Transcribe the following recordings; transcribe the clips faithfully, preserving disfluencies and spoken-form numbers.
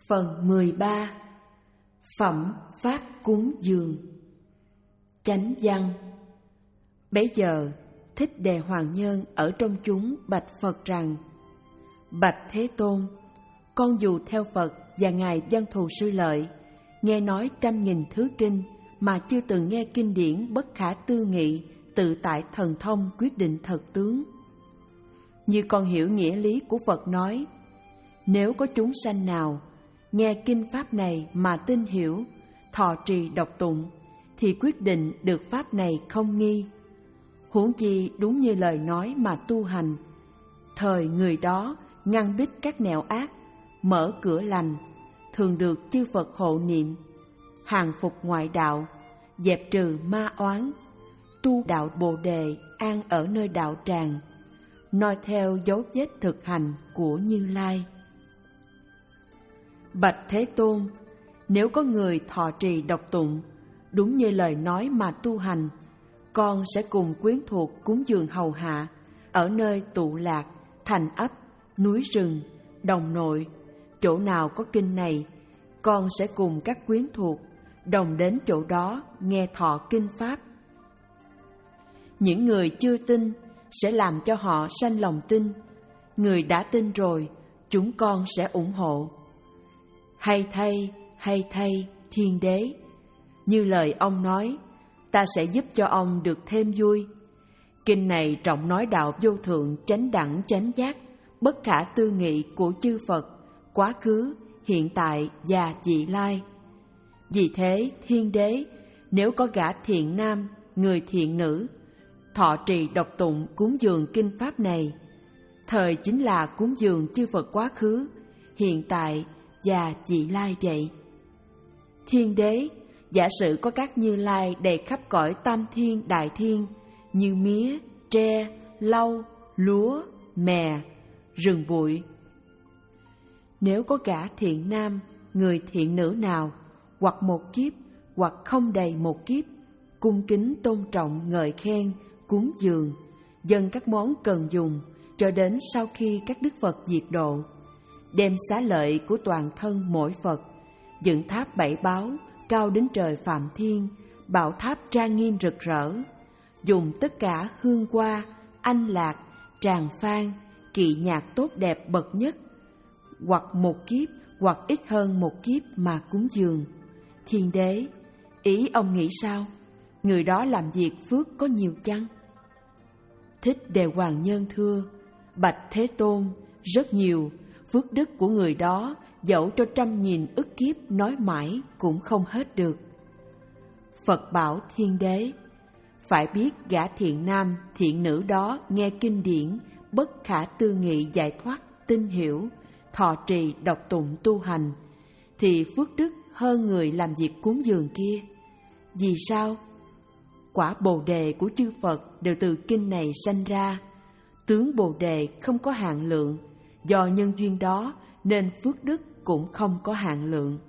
Phần mười ba. Phẩm Pháp cúng dường. Chánh văn. Bấy giờ Thích Đề Hoàng Nhân ở trong chúng bạch Phật rằng: Bạch Thế Tôn, con dù theo Phật và Ngài Văn Thù Sư Lợi, nghe nói trăm nghìn thứ kinh mà chưa từng nghe kinh điển bất khả tư nghị, tự tại thần thông quyết định thật tướng. Như con hiểu nghĩa lý của Phật nói, nếu có chúng sanh nào nghe kinh pháp này mà tin hiểu, thọ trì đọc tụng, thì quyết định được pháp này không nghi. Huống chi đúng như lời nói mà tu hành, thời người đó ngăn bích các nẻo ác, mở cửa lành, thường được chư Phật hộ niệm, hàng phục ngoại đạo, dẹp trừ ma oán, tu đạo Bồ Đề, an ở nơi đạo tràng, noi theo dấu vết thực hành của Như Lai. Bạch Thế Tôn, nếu có người thọ trì đọc tụng, đúng như lời nói mà tu hành, con sẽ cùng quyến thuộc cúng dường hầu hạ, ở nơi tụ lạc, thành ấp, núi rừng, đồng nội, chỗ nào có kinh này, con sẽ cùng các quyến thuộc đồng đến chỗ đó nghe thọ kinh pháp. Những người chưa tin sẽ làm cho họ sanh lòng tin, người đã tin rồi, chúng con sẽ ủng hộ. Hay thay, hay thay, Thiên Đế, như lời ông nói, ta sẽ giúp cho ông được thêm vui. Kinh này trọng nói đạo vô thượng, chánh đẳng, chánh giác, bất khả tư nghị của chư Phật, quá khứ, hiện tại và vị lai. Vì thế, Thiên Đế, nếu có gã thiện nam, người thiện nữ, thọ trì đọc tụng cúng dường kinh pháp này, thời chính là cúng dường chư Phật quá khứ, hiện tại và vị lai vậy. Thiên Đế, giả sử có các Như Lai đầy khắp cõi tam thiên đại thiên, như mía, tre, lau, lúa, mè, rừng bụi. Nếu có gã thiện nam, người thiện nữ nào, hoặc một kiếp, hoặc không đầy một kiếp, cung kính tôn trọng ngợi khen, cúng dường, dâng các món cần dùng, cho đến sau khi các Đức Phật diệt độ, đem xá lợi của toàn thân mỗi Phật, dựng tháp bảy báo, cao đến trời Phạm Thiên, bảo tháp trang nghiêm rực rỡ, dùng tất cả hương hoa, anh lạc, tràng phan, kỵ nhạc tốt đẹp bậc nhất, hoặc một kiếp, hoặc ít hơn một kiếp mà cúng dường. Thiên Đế, ý ông nghĩ sao? Người đó làm việc phước có nhiều chăng? Thích Đề Hoàng Nhân thưa: Bạch Thế Tôn, rất nhiều. Phước đức của người đó dẫu cho trăm nghìn ức kiếp nói mãi cũng không hết được. Phật bảo Thiên Đế: phải biết gã thiện nam, thiện nữ đó nghe kinh điển bất khả tư nghị giải thoát, tin hiểu, thọ trì đọc tụng tu hành, thì phước đức hơn người làm việc cúng dường kia. Vì sao? Quả Bồ Đề của chư Phật đều từ kinh này sanh ra. Tướng Bồ Đề không có hạn lượng, do nhân duyên đó nên phước đức cũng không có hạn lượng.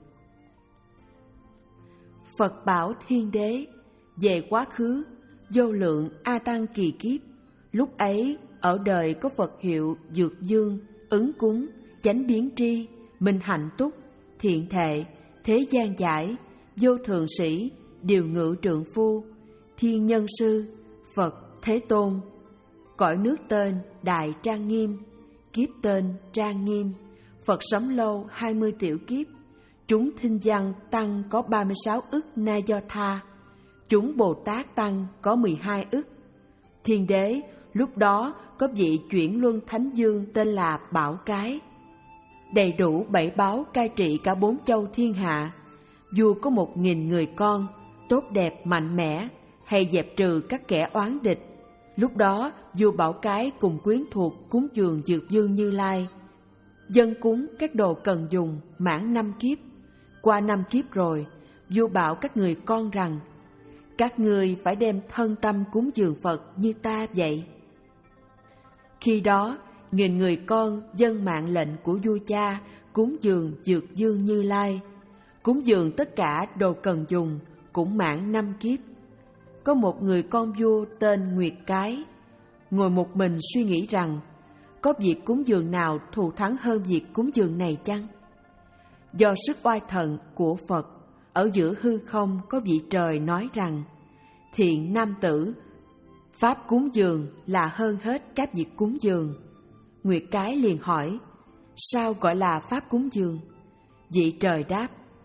Phật bảo Thiên Đế: về quá khứ, vô lượng A Tăng kỳ kiếp, lúc ấy ở đời có Phật hiệu Dược Dương, Ứng Cúng, Chánh Biến Tri, Minh Hạnh Túc, Thiện Thệ, Thế Gian Giải, Vô Thượng Sĩ, Điều Ngự Trượng Phu, Thiên Nhân Sư, Phật Thế Tôn. Cõi nước tên Đại Trang Nghiêm, kiếp tên Trang Nghiêm, Phật sống lâu hai mươi tiểu kiếp, chúng Thinh Văn Tăng có ba mươi sáu ức Na Do Tha, chúng Bồ Tát Tăng có mười hai ức. Thiên Đế, lúc đó có vị chuyển luân Thánh Dương tên là Bảo Cái, đầy đủ bảy báo cai trị cả bốn châu thiên hạ. Vua có một nghìn người con, tốt đẹp mạnh mẽ, hay dẹp trừ các kẻ oán địch. Lúc đó vua Bảo Cái cùng quyến thuộc cúng dường Dược Dương Như Lai, dâng cúng các đồ cần dùng mãn năm kiếp. Qua năm kiếp rồi, vua bảo các người con rằng: các ngươi phải đem thân tâm cúng dường Phật như ta vậy. Khi đó, nghìn người con dâng mạng lệnh của vua cha cúng dường Dược Dương Như Lai, cúng dường tất cả đồ cần dùng cũng mãn năm kiếp. Có một người con vua tên Nguyệt Cái, ngồi một mình suy nghĩ rằng có việc cúng dường nào thù thắng hơn việc cúng dường này chăng? Do sức oai thần của Phật, ở giữa hư không có vị trời nói rằng: thiện nam tử, pháp cúng dường là hơn hết các việc cúng dường. Nguyệt Cái liền hỏi: sao gọi là pháp cúng dường? Vị trời đáp: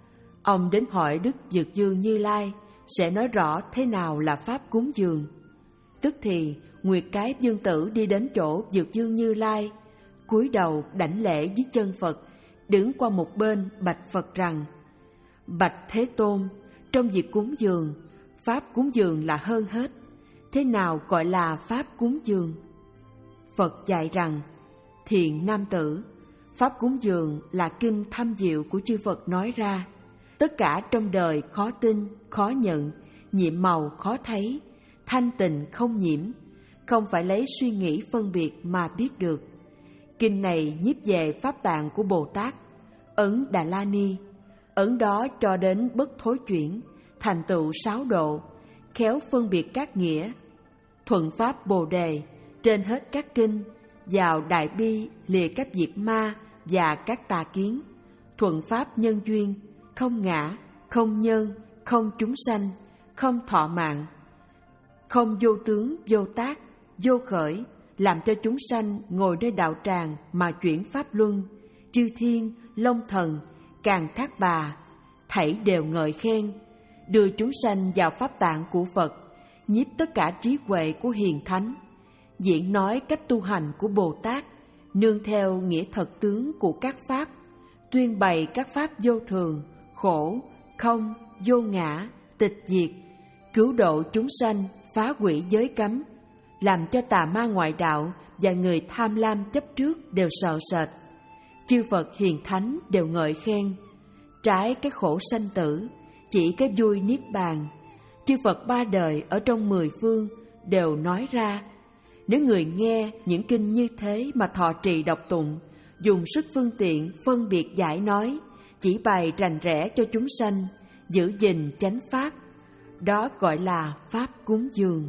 ông đến hỏi Đức Dược Dương Như Lai sẽ nói rõ thế nào là pháp cúng dường. Tức thì Nguyệt Cái Dương Tử đi đến chỗ Dược Dương Như Lai, cúi đầu đảnh lễ dưới chân Phật, đứng qua một bên bạch Phật rằng: bạch Thế Tôn, trong việc cúng dường, pháp cúng dường là hơn hết. Thế nào gọi là pháp cúng dường? Phật dạy rằng: thiện nam tử, pháp cúng dường là kinh thâm diệu của chư Phật nói ra. Tất cả trong đời khó tin, khó nhận, nhiệm màu khó thấy, thanh tịnh không nhiễm, không phải lấy suy nghĩ phân biệt mà biết được. Kinh này nhiếp về pháp tạng của Bồ Tát, ấn Đà La Ni, ấn đó cho đến bất thối chuyển, thành tựu sáu độ, khéo phân biệt các nghĩa, thuận pháp Bồ Đề, trên hết các kinh, vào đại bi lìa các diệt ma và các tà kiến, thuận pháp nhân duyên, không ngã, không nhân, không chúng sanh, không thọ mạng, không vô tướng, vô tác, vô khởi, làm cho chúng sanh ngồi nơi đạo tràng mà chuyển pháp luân, chư thiên, long thần, càng thác bà, thảy đều ngợi khen, đưa chúng sanh vào pháp tạng của Phật, nhiếp tất cả trí huệ của hiền thánh, diễn nói cách tu hành của Bồ Tát, nương theo nghĩa thật tướng của các pháp, tuyên bày các pháp vô thường, khổ, không, vô ngã, tịch diệt, cứu độ chúng sanh, phá hủy giới cấm, làm cho tà ma ngoại đạo và người tham lam chấp trước đều sợ sệt. Chư Phật hiền thánh đều ngợi khen, trái cái khổ sanh tử, chỉ cái vui niết bàn. Chư Phật ba đời ở trong mười phương đều nói ra. Nếu người nghe những kinh như thế mà thọ trì đọc tụng, dùng sức phương tiện phân biệt giải nói, chỉ bày rành rẽ cho chúng sanh, giữ gìn chánh pháp, đó gọi là pháp cúng dường.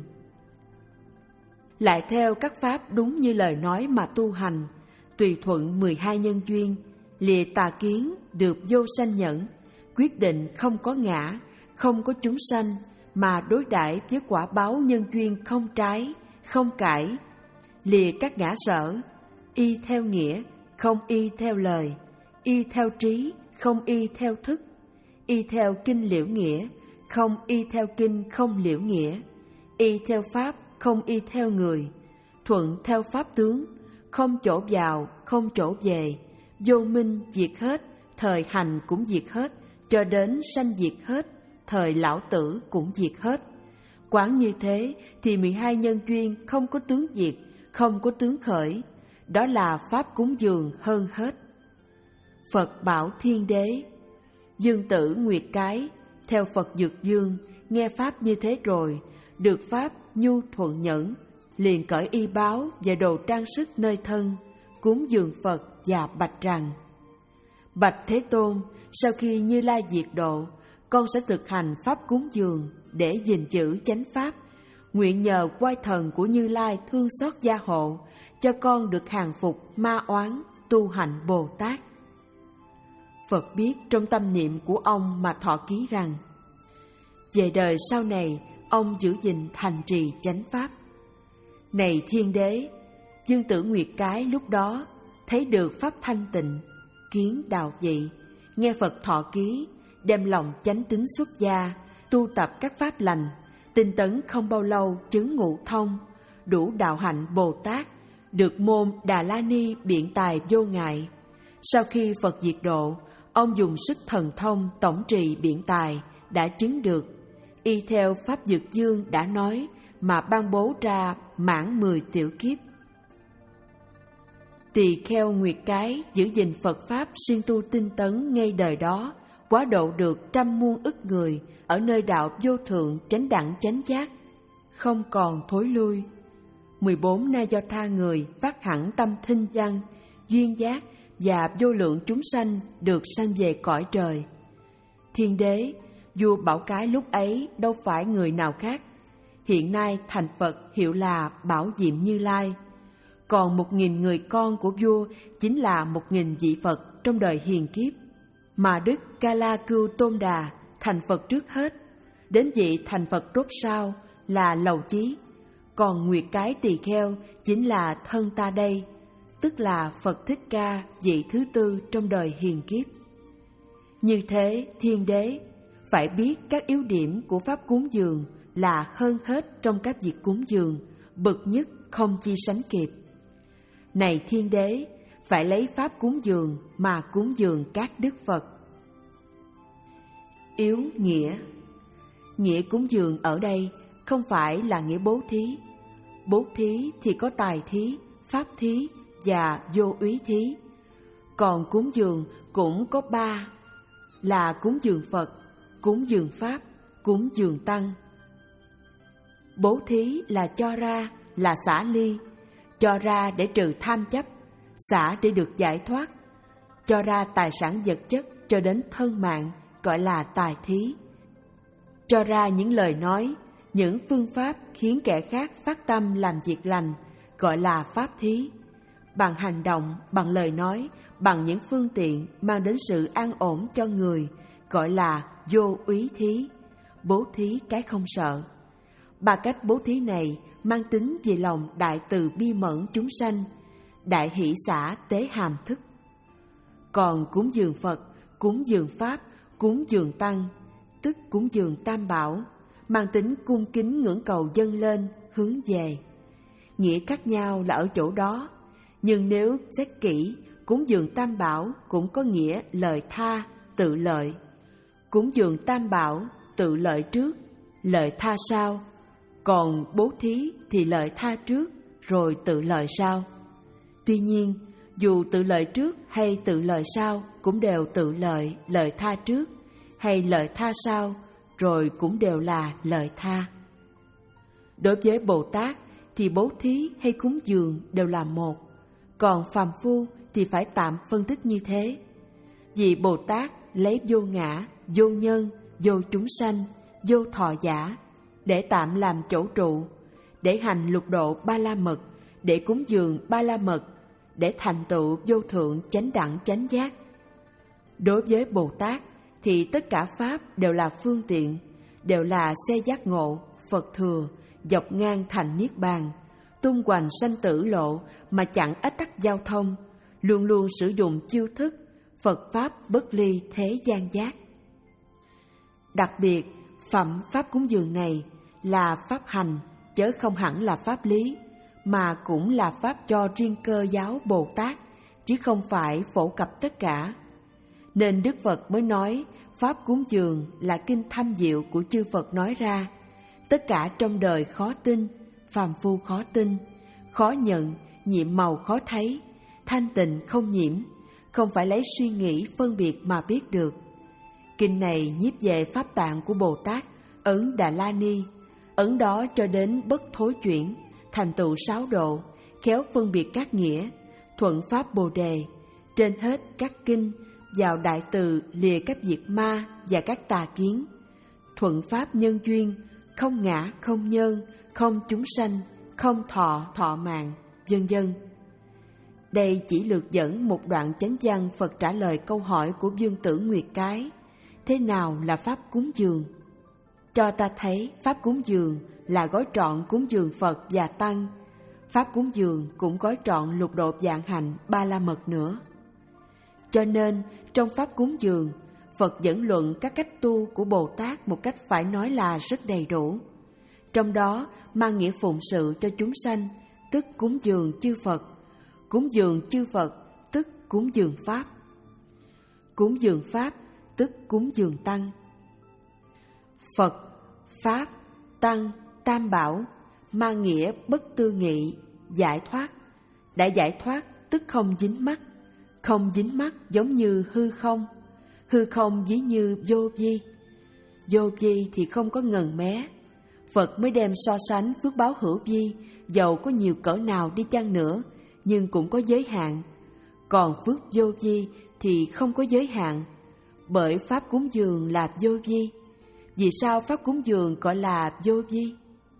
Lại theo các pháp đúng như lời nói mà tu hành, tùy thuận mười hai nhân duyên, lìa tà kiến, được vô sanh nhẫn, quyết định không có ngã, không có chúng sanh, mà đối đãi với quả báo nhân duyên không trái, không cãi, lìa các ngã sở, y theo nghĩa, không y theo lời, y theo trí, không y theo thức, y theo kinh liễu nghĩa, không y theo kinh không liễu nghĩa, y theo pháp, không y theo người, thuận theo pháp tướng, không chỗ vào, không chỗ về, vô minh diệt hết, thời hành cũng diệt hết, cho đến sanh diệt hết, thời lão tử cũng diệt hết. Quán như thế thì mười hai nhân duyên không có tướng diệt, không có tướng khởi, đó là pháp cúng dường hơn hết. Phật bảo Thiên Đế: Dương tử Nguyệt Cái theo Phật Dược Dương nghe pháp như thế rồi, được pháp nhu thuận nhẫn, liền cởi y báo và đồ trang sức nơi thân, cúng dường Phật và bạch rằng: bạch Thế Tôn, sau khi Như Lai diệt độ, con sẽ thực hành pháp cúng dường để gìn giữ chánh pháp, nguyện nhờ oai thần của Như Lai thương xót gia hộ, cho con được hàng phục ma oán, tu hành Bồ Tát. Phật biết trong tâm niệm của ông mà thọ ký rằng: về đời sau này, ông giữ gìn thành trì chánh pháp. Này Thiên Đế, Dương tử Nguyệt Cái lúc đó thấy được pháp thanh tịnh, kiến đạo vị, nghe Phật thọ ký, đem lòng chánh tín xuất gia, tu tập các pháp lành, tinh tấn không bao lâu chứng ngũ thông, đủ đạo hạnh Bồ Tát, được môn Đà La Ni biện tài vô ngại. Sau khi Phật diệt độ, ông dùng sức thần thông tổng trì biện tài đã chứng được, y theo pháp Dược Dương đã nói mà ban bố ra mãn mười tiểu kiếp. Tỳ kheo Nguyệt Cái giữ gìn Phật pháp siêng tu tinh tấn ngay đời đó, quá độ được trăm muôn ức người ở nơi đạo vô thượng chánh đẳng chánh giác, không còn thối lui. Mười bốn na do tha người phát hẳn tâm thinh văn, duyên giác và vô lượng chúng sanh được sanh về cõi trời. Thiên Đế, vua Bảo Cái lúc ấy đâu phải người nào khác, hiện nay thành Phật hiệu là Bảo Diệm Như Lai. Còn một nghìn người con của vua chính là một nghìn vị Phật trong đời hiền kiếp. mà Đức Ca La Cưu Tôn Đà thành Phật trước hết, đến vị thành Phật rốt sau là Lầu Chí, còn Nguyệt Cái Tỳ Kheo chính là thân ta đây, tức là Phật Thích Ca vị thứ tư trong đời hiền kiếp. Như thế, Thiên Đế phải biết các yếu điểm của pháp cúng dường là hơn hết trong các việc cúng dường, bậc nhất không chi sánh kịp. Này Thiên Đế, phải lấy pháp cúng dường mà cúng dường các đức Phật. Yếu nghĩa. Nghĩa cúng dường ở đây không phải là nghĩa bố thí. Bố thí thì có tài thí, pháp thí và vô úy thí. Còn cúng dường cũng có ba, là cúng dường Phật, cúng dường Pháp, cúng dường Tăng. Bố thí là cho ra, là xả ly, cho ra để trừ tham chấp, xả để được giải thoát, cho ra tài sản vật chất cho đến thân mạng, gọi là tài thí. Cho ra những lời nói, những phương pháp khiến kẻ khác phát tâm làm việc lành, gọi là pháp thí. Bằng hành động, bằng lời nói, bằng những phương tiện mang đến sự an ổn cho người, gọi là vô úy thí, bố thí cái không sợ. Ba cách bố thí này mang tính về lòng đại từ bi mẫn chúng sanh, đại hỷ xả tế hàm thức. Còn cúng dường Phật, cúng dường Pháp, cúng dường Tăng, tức cúng dường Tam Bảo, mang tính cung kính ngưỡng cầu dâng lên, hướng về. Nghĩa khác nhau là ở chỗ đó, nhưng nếu xét kỹ, cúng dường Tam Bảo cũng có nghĩa lợi tha, tự lợi. Cúng dường Tam Bảo, tự lợi trước, lợi tha sau. Còn bố thí thì lợi tha trước, rồi tự lợi sau. Tuy nhiên, dù tự lợi trước hay tự lợi sau cũng đều tự lợi, lợi tha trước, hay lợi tha sau, rồi cũng đều là lợi tha. Đối với Bồ Tát thì bố thí hay cúng dường đều là một, còn phàm phu thì phải tạm phân tích như thế. Vì Bồ Tát lấy vô ngã, vô nhân, vô chúng sanh, vô thọ giả để tạm làm chỗ trụ, để hành lục độ ba la mật, để cúng dường ba la mật, để thành tựu vô thượng chánh đẳng chánh giác. Đối với Bồ Tát thì tất cả pháp đều là phương tiện, đều là xe giác ngộ, Phật thừa, dọc ngang thành niết bàn, tung hoành sanh tử lộ mà chẳng ách tắc giao thông, luôn luôn sử dụng chiêu thức Phật pháp bất ly thế gian giác. Đặc biệt, phẩm pháp cúng dường này là pháp hành, chớ không hẳn là pháp lý, mà cũng là pháp cho riêng cơ giáo Bồ Tát, chứ không phải phổ cập tất cả. Nên Đức Phật mới nói pháp cúng dường là kinh thâm diệu của chư Phật nói ra, tất cả trong đời khó tin, phàm phu khó tin, khó nhận, nhiệm màu khó thấy, thanh tịnh không nhiễm, không phải lấy suy nghĩ phân biệt mà biết được. Kinh này nhiếp về pháp tạng của Bồ Tát Ấn Đà La Ni, ấn đó cho đến bất thối chuyển, thành tựu sáu độ, khéo phân biệt các nghĩa, thuận pháp Bồ Đề, trên hết các kinh, vào đại từ lìa các việc ma và các tà kiến, thuận pháp nhân duyên, không ngã không nhân, không chúng sanh, không thọ thọ mạng, vân vân. Đây chỉ lược dẫn một đoạn chánh văn Phật trả lời câu hỏi của Dương Tử Nguyệt Cái: thế nào là pháp cúng dường? Cho ta thấy pháp cúng dường là gói trọn cúng dường Phật và Tăng. Pháp cúng dường cũng gói trọn lục độ vạn hạnh ba la mật nữa. Cho nên trong pháp cúng dường, Phật dẫn luận các cách tu của Bồ Tát một cách phải nói là rất đầy đủ. Trong đó mang nghĩa phụng sự cho chúng sanh, tức cúng dường chư Phật. Cúng dường chư Phật, tức cúng dường Pháp. Cúng dường Pháp, tức cúng dường Tăng. Phật, Pháp, Tăng, Tam Bảo mang nghĩa bất tư nghị, giải thoát. Đã giải thoát tức không dính mắc. Không dính mắc giống như hư không. Hư không ví như vô vi. Vô vi thì không có ngần mé. Phật mới đem so sánh phước báo hữu vi, dầu có nhiều cỡ nào đi chăng nữa, nhưng cũng có giới hạn. Còn phước vô vi thì không có giới hạn, bởi pháp cúng dường là vô vi. Vì sao pháp cúng dường gọi là vô vi?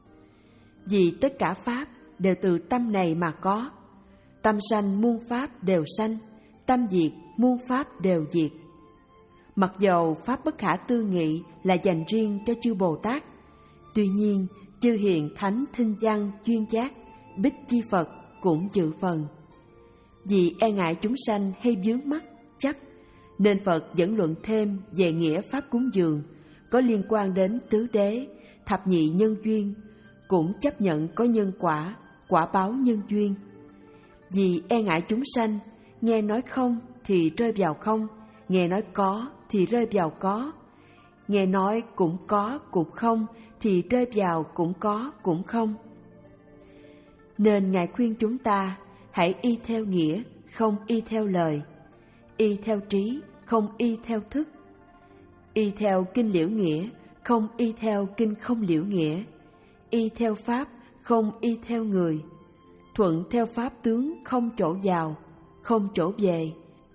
Vì tất cả pháp đều từ tâm này mà có. Tâm sanh muôn pháp đều sanh, tâm diệt muôn pháp đều diệt. Mặc dầu Pháp bất khả tư nghị là dành riêng cho chư Bồ Tát, tuy nhiên chư hiền thánh thinh văn chuyên giác, Bích Chi Phật cũng dự phần. Vì e ngại chúng sanh hay vướng mắc, chấp, nên Phật dẫn luận thêm về nghĩa Pháp cúng dường, có liên quan đến tứ đế, thập nhị nhân duyên, cũng chấp nhận có nhân quả, quả báo nhân duyên. Vì e ngại chúng sanh, nghe nói không thì rơi vào không, nghe nói có thì rơi vào có, nghe nói cũng có cũng không thì rơi vào cũng có cũng không. Nên Ngài khuyên chúng ta hãy y theo nghĩa, không y theo lời, y theo trí, không y theo thức, y theo kinh liễu nghĩa, không y theo kinh không liễu nghĩa, y theo Pháp, không y theo người, thuận theo Pháp tướng, không chỗ vào, không chỗ về.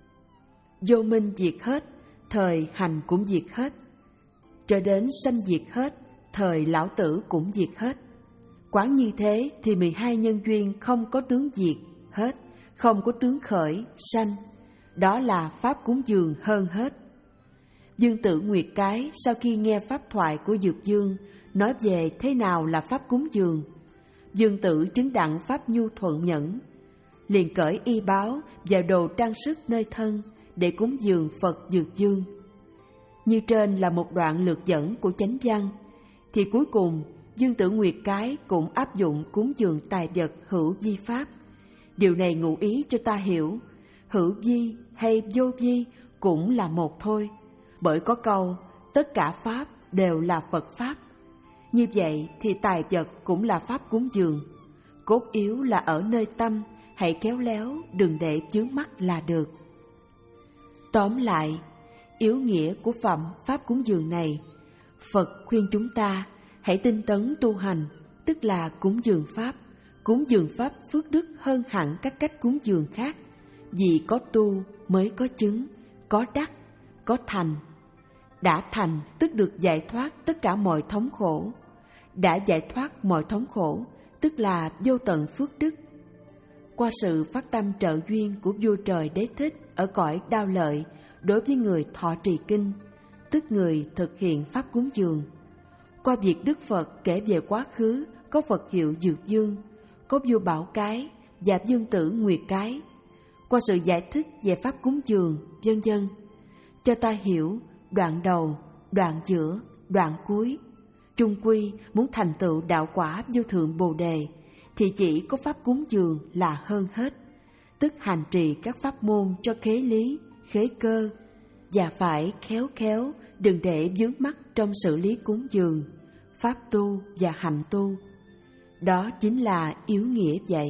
Vô minh diệt hết, thời hành cũng diệt hết, cho đến sanh diệt hết, thời lão tử cũng diệt hết. Quán như thế thì mười hai nhân duyên không có tướng diệt hết, không có tướng khởi, sanh. Đó là Pháp cúng dường hơn hết. Dương Tử Nguyệt Cái sau khi nghe pháp thoại của Dược Dương nói về thế nào là Pháp cúng dường, Dương Tử chứng đặng Pháp nhu thuận nhẫn, liền cởi y báo và đồ trang sức nơi thân để cúng dường Phật Dược Dương. Như trên là một đoạn lược dẫn của chánh văn, thì cuối cùng Dương Tử Nguyệt Cái cũng áp dụng cúng dường tài vật hữu vi Pháp. Điều này ngụ ý cho ta hiểu, hữu vi hay vô vi cũng là một thôi, bởi có câu tất cả Pháp đều là Phật Pháp. Như vậy thì tài vật cũng là Pháp cúng dường, cốt yếu là ở nơi tâm, hãy khéo léo đừng để chướng mắt là được. Tóm lại, yếu nghĩa của phẩm Pháp cúng dường này, Phật khuyên chúng ta hãy tinh tấn tu hành, tức là cúng dường Pháp. Cúng dường Pháp phước đức hơn hẳn các cách cúng dường khác, vì có tu mới có chứng, có đắc, có thành. Đã thành tức được giải thoát tất cả mọi thống khổ. Đã giải thoát mọi thống khổ tức là vô tận phước đức. Qua sự phát tâm trợ duyên của vua trời Đế Thích ở cõi Đao Lợi đối với người thọ trì kinh, tức người thực hiện Pháp cúng dường. Qua việc Đức Phật kể về quá khứ có Phật hiệu Dược Dương, có vua Bảo Cái và Dương Tử Nguyệt Cái. Qua sự giải thích về Pháp cúng dường, vân vân, cho ta hiểu đoạn đầu, đoạn giữa, đoạn cuối. Chung quy muốn thành tựu đạo quả vô thượng Bồ Đề thì chỉ có Pháp cúng dường là hơn hết, tức hành trì các pháp môn cho khế lý, khế cơ, và phải khéo khéo đừng để vướng mắc trong xử lý cúng dường, pháp tu và hành tu. Đó chính là yếu nghĩa vậy.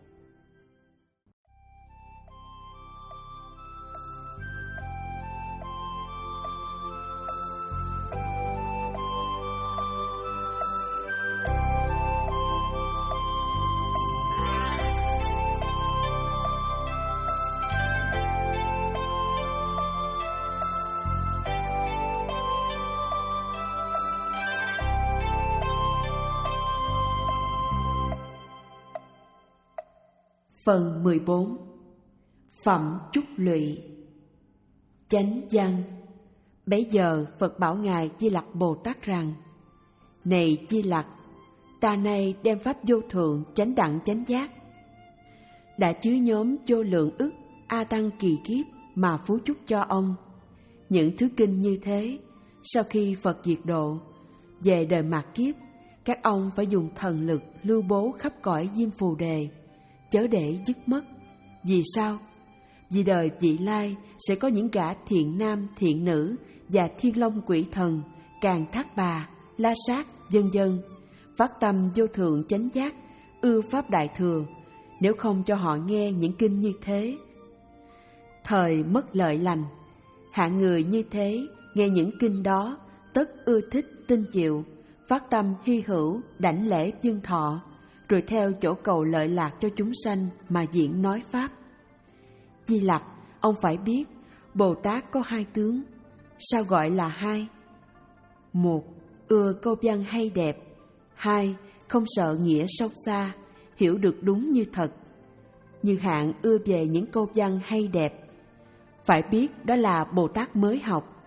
Phần mười bốn. Phẩm Trúc Lụy. Chánh văn. Bấy giờ Phật bảo Ngài Di Lặc Bồ Tát rằng: Này Di Lặc, ta nay đem pháp vô thượng chánh đẳng chánh giác, đã chứa nhóm vô lượng ức a tăng kỳ kiếp mà phú chúc cho ông. Những thứ kinh như thế, sau khi Phật diệt độ, về đời mạt kiếp, các ông phải dùng thần lực lưu bố khắp cõi Diêm Phù Đề, chớ để dứt mất. Vì sao? Vì đời vị lai sẽ có những gã thiện nam thiện nữ và thiên long quỷ thần, Càn Thác Bà, La Sát, vân vân, phát tâm vô thượng chánh giác, ưa pháp đại thừa. Nếu không cho họ nghe những kinh như thế, thời mất lợi lành. Hạng người như thế nghe những kinh đó, tất ưa thích tin chịu, phát tâm hy hữu đảnh lễ dân thọ, rồi theo chỗ cầu lợi lạc cho chúng sanh mà diễn nói pháp. Di Lặc, ông phải biết Bồ Tát có hai tướng. Sao gọi là hai? Một, ưa câu văn hay đẹp. Hai, không sợ nghĩa sâu xa, hiểu được đúng như thật. Như hạng ưa về những câu văn hay đẹp, phải biết đó là Bồ Tát mới học.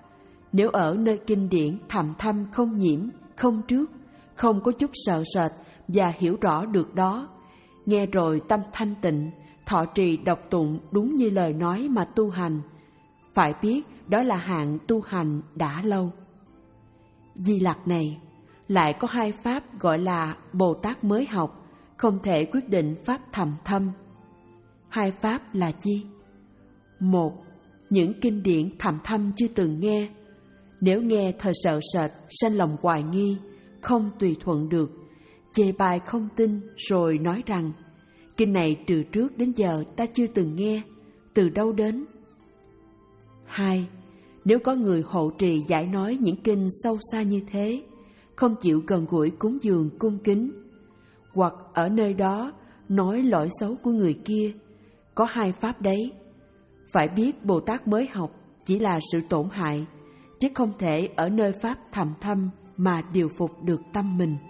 Nếu ở nơi kinh điển thầm thâm không nhiễm, không trước, không có chút sợ sệt và hiểu rõ được đó, nghe rồi tâm thanh tịnh, thọ trì đọc tụng đúng như lời nói mà tu hành, phải biết đó là hạng tu hành đã lâu. Di Lặc này, lại có hai pháp gọi là Bồ Tát mới học, không thể quyết định pháp thầm thâm. Hai pháp là chi? Một, những kinh điển thầm thâm chưa từng nghe. Nếu nghe thời sợ sệt, sanh lòng hoài nghi, không tùy thuận được, chê bai không tin rồi nói rằng kinh này từ trước đến giờ ta chưa từng nghe, từ đâu đến? Hai, nếu có người hộ trì giải nói những kinh sâu xa như thế, không chịu gần gũi cúng dường cung kính, hoặc ở nơi đó nói lỗi xấu của người kia, có hai pháp đấy. Phải biết Bồ Tát mới học chỉ là sự tổn hại, chứ không thể ở nơi pháp thầm thâm mà điều phục được tâm mình.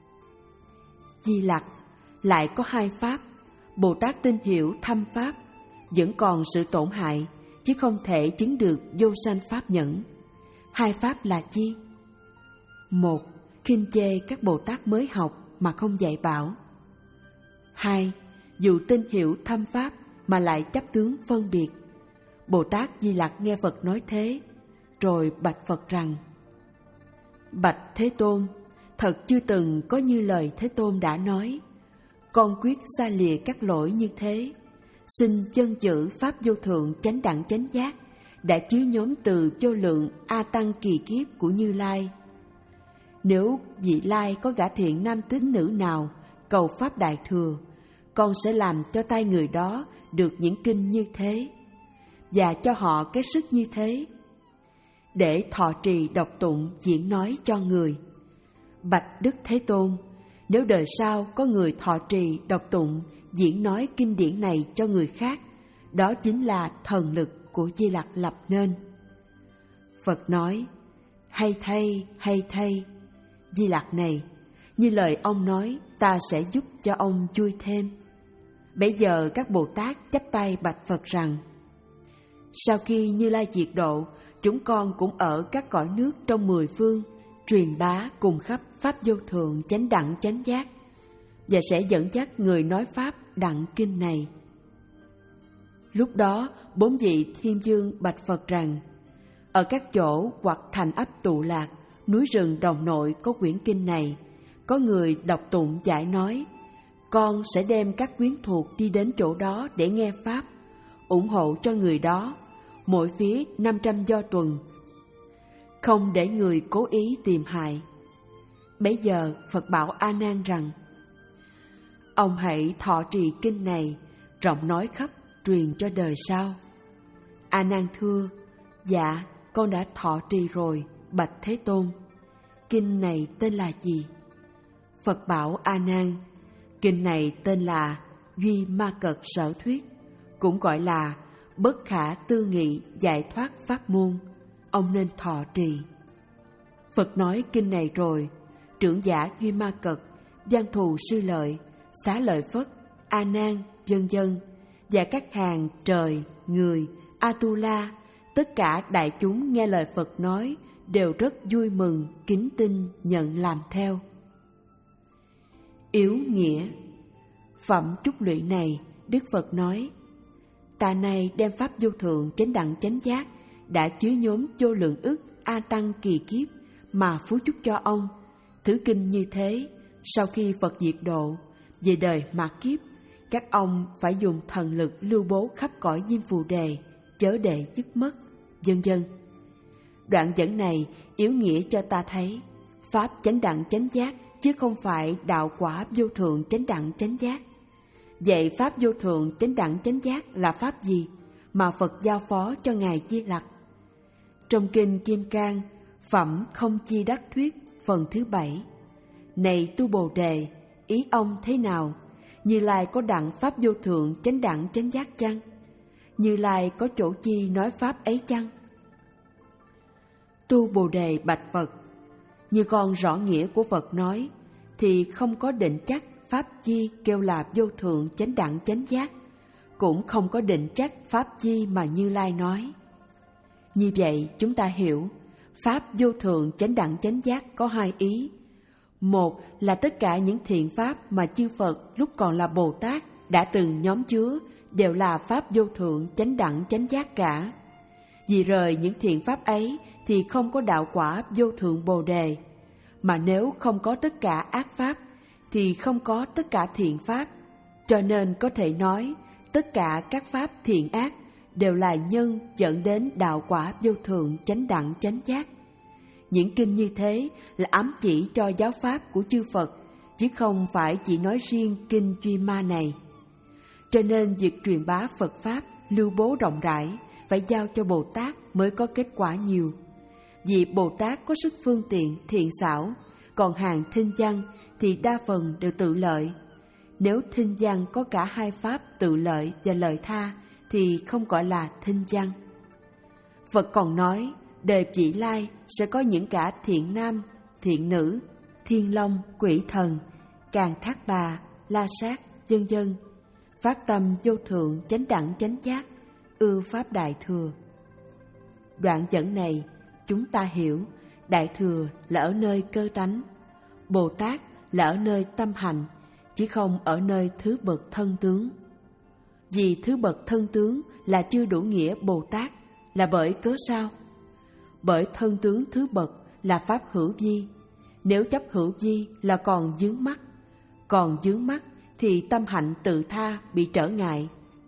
Di Lặc, lại có hai pháp, Bồ Tát tin hiểu thâm pháp, vẫn còn sự tổn hại, chứ không thể chứng được vô sanh pháp nhẫn. Hai pháp là chi? Một, khinh chê các Bồ Tát mới học mà không dạy bảo. Hai, dù tin hiểu thâm pháp mà lại chấp tướng phân biệt. Bồ Tát Di Lặc nghe Phật nói thế, rồi bạch Phật rằng: Bạch Thế Tôn, thật chưa từng có như lời Thế Tôn đã nói. Con quyết xa lìa các lỗi như thế, xin chân chữ pháp vô thượng chánh đẳng chánh giác đã chứa nhóm từ vô lượng a tăng kỳ kiếp của Như Lai. Nếu vị Lai có gã thiện nam tín nữ nào cầu pháp đại thừa, con sẽ làm cho tay người đó được những kinh như thế, và cho họ cái sức như thế, để thọ trì đọc tụng diễn nói cho người. Bạch Đức Thế Tôn, nếu đời sau có người thọ trì đọc tụng diễn nói kinh điển này cho người khác, đó chính là thần lực của Di Lặc lập nên. Phật nói: Hay thay, hay thay. Di Lặc này, như lời ông nói, ta sẽ giúp cho ông vui thêm. Bấy giờ các Bồ Tát chắp tay bạch Phật rằng: Sau khi Như Lai diệt độ, chúng con cũng ở các cõi nước trong mười phương, truyền bá cùng khắp pháp vô thượng chánh đẳng chánh giác, và sẽ dẫn dắt người nói pháp đặng kinh này. Lúc đó, bốn vị thiên vương bạch Phật rằng: Ở các chỗ hoặc thành ấp tụ lạc, núi rừng đồng nội có quyển kinh này, có người đọc tụng giải nói, con sẽ đem các quyến thuộc đi đến chỗ đó để nghe pháp, ủng hộ cho người đó, mỗi phía năm trăm do tuần, không để người cố ý tìm hại. Bấy giờ Phật bảo A Nan rằng: Ông hãy thọ trì kinh này, rộng nói khắp, truyền cho đời sau. A Nan thưa: Dạ, con đã thọ trì rồi, bạch Thế Tôn. Kinh này tên là gì? Phật bảo A Nan: Kinh này tên là Duy Ma Cật Sở Thuyết, cũng gọi là Bất Khả Tư Nghị Giải Thoát Pháp Môn. Ông nên thọ trì. Phật nói kinh này rồi, trưởng giả Duy Ma Cật, Văn Thù Sư Lợi, Xá Lợi Phất, A Nan, vân vân, và các hàng trời, người, Atula, tất cả đại chúng nghe lời Phật nói đều rất vui mừng, kính tin, nhận làm theo. Yếu nghĩa. Phẩm chúc lụy này, Đức Phật nói: Ta nay đem pháp vô thượng chánh đẳng chánh giác đã chứa nhóm vô lượng ức a tăng kỳ kiếp mà phú chúc cho ông. Thứ kinh như thế, sau khi Phật diệt độ, về đời mạt kiếp, các ông phải dùng thần lực lưu bố khắp cõi Diêm Phù Đề, chớ để dứt mất, vân vân. Đoạn dẫn này yếu nghĩa cho ta thấy pháp chánh đẳng chánh giác, chứ không phải đạo quả vô thượng chánh đẳng chánh giác. Vậy pháp vô thượng chánh đẳng chánh giác là pháp gì mà Phật giao phó cho Ngài Di Lặc? Trong kinh Kim Cang, phẩm không chi đắc thuyết phần thứ bảy: Này tu Bồ Đề, ý ông thế nào? Như Lai có đặng pháp vô thượng chánh đẳng chánh giác chăng? Như Lai có chỗ chi nói pháp ấy chăng? Tu Bồ Đề bạch Phật: Như con rõ nghĩa của Phật nói, thì không có định chắc pháp chi kêu là vô thượng chánh đẳng chánh giác, cũng không có định chắc pháp chi mà Như Lai nói. Như vậy chúng ta hiểu, Pháp vô thượng chánh đẳng chánh giác có hai ý. Một là tất cả những thiện pháp mà chư Phật lúc còn là Bồ Tát đã từng nhóm chứa đều là Pháp vô thượng chánh đẳng chánh giác cả. Vì rời những thiện pháp ấy thì không có đạo quả vô thượng Bồ Đề. Mà nếu không có tất cả ác pháp thì không có tất cả thiện pháp. Cho nên có thể nói tất cả các pháp thiện ác đều là nhân dẫn đến đạo quả vô thượng chánh đẳng chánh giác. Những kinh như thế là ám chỉ cho giáo pháp của chư Phật, chứ không phải chỉ nói riêng kinh Duy Ma này. Cho nên việc truyền bá Phật Pháp, lưu bố rộng rãi, phải giao cho Bồ Tát mới có kết quả nhiều. Vì Bồ Tát có sức phương tiện, thiện xảo, còn hàng thinh văn thì đa phần đều tự lợi. Nếu thinh văn có cả hai pháp tự lợi và lợi tha thì không gọi là thinh văn. Phật còn nói, đời vị lai sẽ có những cả thiện nam, thiện nữ, thiên long, quỷ thần, càn thác bà, la sát, vân vân, phát tâm vô thượng chánh đẳng chánh giác, ưa pháp đại thừa. Đoạn dẫn này chúng ta hiểu đại thừa là ở nơi cơ tánh, Bồ Tát là ở nơi tâm hành, chứ không ở nơi thứ bậc thân tướng. Vì thứ bậc thân tướng là chưa đủ nghĩa Bồ Tát, là bởi cớ sao? Bởi thân tướng thứ bậc là pháp hữu vi. Nếu chấp hữu vi là còn vướng mắc, còn vướng mắc thì tâm hạnh tự tha bị trở ngại.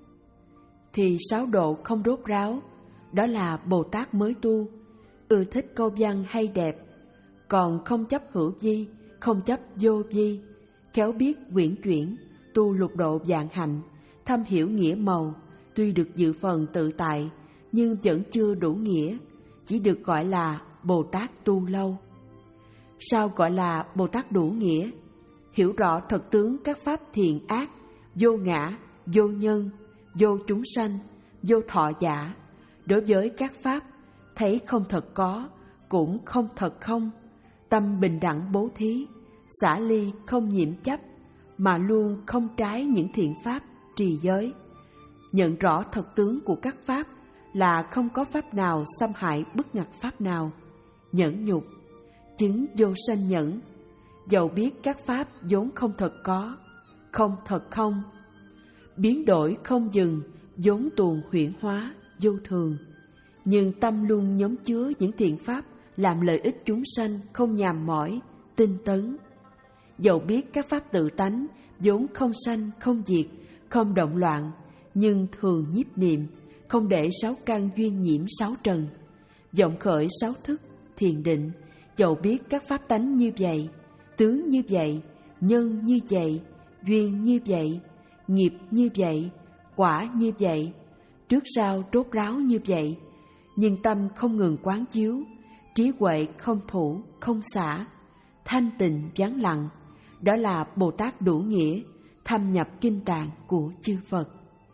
Thì sáu độ không rốt ráo, đó là Bồ Tát mới tu, ưa thích câu văn hay đẹp, còn không chấp hữu vi, không chấp vô vi, khéo biết quyển chuyển, tu lục độ vạn hạnh, thâm hiểu nghĩa màu, tuy được dự phần tự tại, nhưng vẫn chưa đủ nghĩa, chỉ được gọi là Bồ Tát tu lâu. Sao gọi là Bồ Tát đủ nghĩa? Hiểu rõ thật tướng các pháp thiện ác, vô ngã, vô nhân, vô chúng sanh, vô thọ giả. Đối với các pháp, thấy không thật có, cũng không thật không, tâm bình đẳng bố thí, xả ly không nhiễm chấp, mà luôn không trái những thiện pháp, trì giới. Nhận rõ thật tướng của các pháp là không có pháp nào xâm hại bức ngặt pháp nào. Nhẫn nhục, chứng vô sanh nhẫn, dầu biết các pháp vốn không thật có, không thật không, biến đổi không dừng, vốn tuồn huyễn hóa, vô thường. Nhưng tâm luôn nhóm chứa những thiện pháp làm lợi ích chúng sanh không nhàm mỏi, tinh tấn. Dầu biết các pháp tự tánh vốn không sanh, không diệt, không động loạn, nhưng thường nhiếp niệm, không để sáu căn duyên nhiễm sáu trần, vọng khởi sáu thức, thiền định. Dầu biết các pháp tánh như vậy, tướng như vậy, nhân như vậy, duyên như vậy, nghiệp như vậy, quả như vậy, trước sau rốt ráo như vậy, nhưng tâm không ngừng quán chiếu, trí huệ không thủ, không xả, thanh tịnh vắng lặng, đó là Bồ Tát đủ nghĩa, thâm nhập kinh tạng của chư Phật.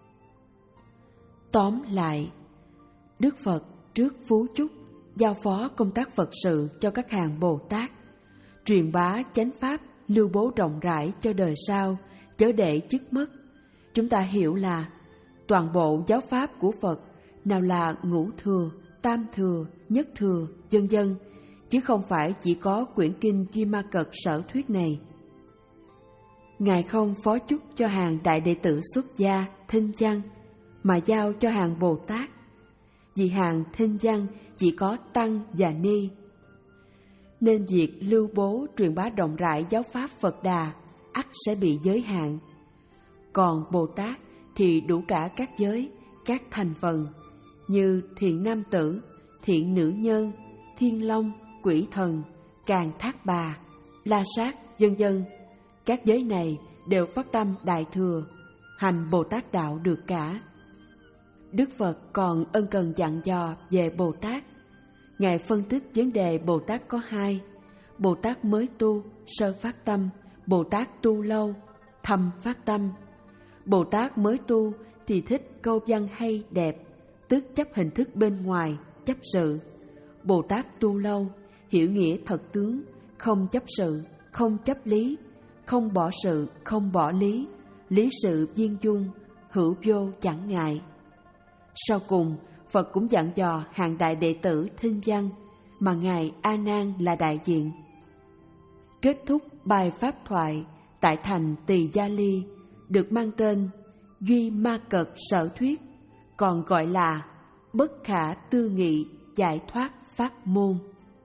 Tóm lại, Đức Phật trước phú chúc giao phó công tác Phật sự cho các hàng Bồ Tát, truyền bá chánh pháp, lưu bố rộng rãi cho đời sau, chớ để chức mất. Chúng ta hiểu là toàn bộ giáo pháp của Phật, nào là ngũ thừa, tam thừa, nhất thừa, vân vân, chứ không phải chỉ có quyển kinh Duy Ma Cật sở thuyết này. Ngài không phó chúc cho hàng đại đệ tử xuất gia, thinh văn, mà giao cho hàng Bồ Tát. Vì hàng thinh văn chỉ có tăng và ni, nên việc lưu bố truyền bá rộng rãi giáo pháp Phật Đà ắt sẽ bị giới hạn. Còn Bồ Tát thì đủ cả các giới, các thành phần như thiện nam tử, thiện nữ nhân, thiên long, quỷ thần, càn thác bà, la sát, vân vân. Các giới này đều phát tâm đại thừa, hành Bồ Tát đạo được cả. Đức Phật còn ân cần dặn dò về Bồ Tát. Ngài phân tích vấn đề Bồ Tát có hai: Bồ Tát mới tu, sơ phát tâm; Bồ Tát tu lâu, thâm phát tâm. Bồ Tát mới tu thì thích câu văn hay đẹp, tức chấp hình thức bên ngoài, chấp sự. Bồ Tát tu lâu, hiểu nghĩa thật tướng, không chấp sự, không chấp lý, không bỏ sự, không bỏ lý, lý sự viên dung, hữu vô chẳng ngại. Sau cùng, Phật cũng dặn dò hàng đại đệ tử thinh văn, mà Ngài A Nan là đại diện. Kết thúc bài pháp thoại tại thành Tỳ Gia Ly được mang tên Duy Ma Cật Sở Thuyết, còn gọi là Bất Khả Tư Nghị Giải Thoát Pháp Môn.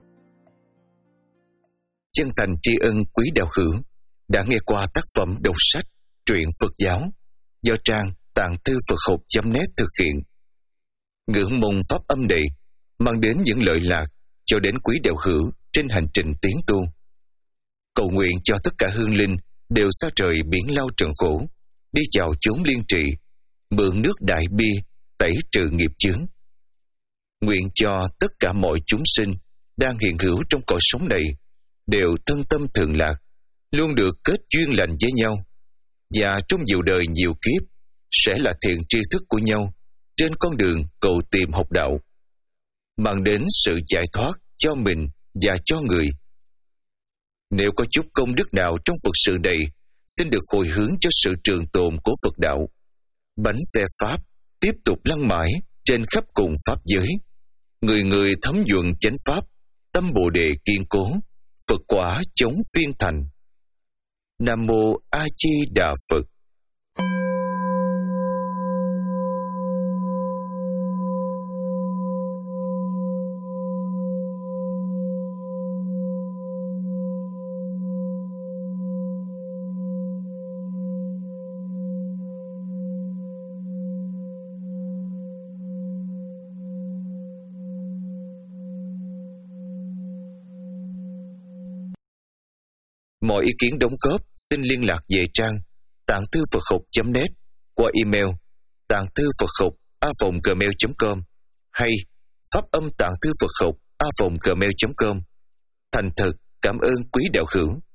Chân thành tri ân quý đạo hữu đã nghe qua tác phẩm đọc sách truyện Phật giáo do trang tạng thư Phật học chấm net thực hiện. Ngưỡng mong pháp âm này mang đến những lợi lạc cho đến quý đạo hữu trên hành trình tiến tu. Cầu nguyện cho tất cả hương linh đều xa trời biển lao trần khổ, đi vào chốn liên trị, mượn nước đại bi tẩy trừ nghiệp chướng. Nguyện cho tất cả mọi chúng sinh đang hiện hữu trong cõi sống này đều thân tâm thường lạc, luôn được kết duyên lành với nhau, và trong nhiều đời nhiều kiếp sẽ là thiện tri thức của nhau trên con đường cầu tìm học đạo, mang đến sự giải thoát cho mình và cho người. Nếu có chút công đức nào trong Phật sự này, xin được hồi hướng cho sự trường tồn của Phật đạo. Bánh xe Pháp tiếp tục lăn mãi trên khắp cùng Pháp giới. Người người thấm nhuận chánh Pháp, tâm Bồ Đề kiên cố, Phật quả chống phiên thành. Nam Mô A Di Đà Phật. Mọi ý kiến đóng góp xin liên lạc về trang tạng thư Phật học chấm net qua email tạng thư Phật học a vòng gmail chấm com hay pháp âm tạng thư Phật học a vòng gmail chấm com. Thành thật cảm ơn quý đạo hữu.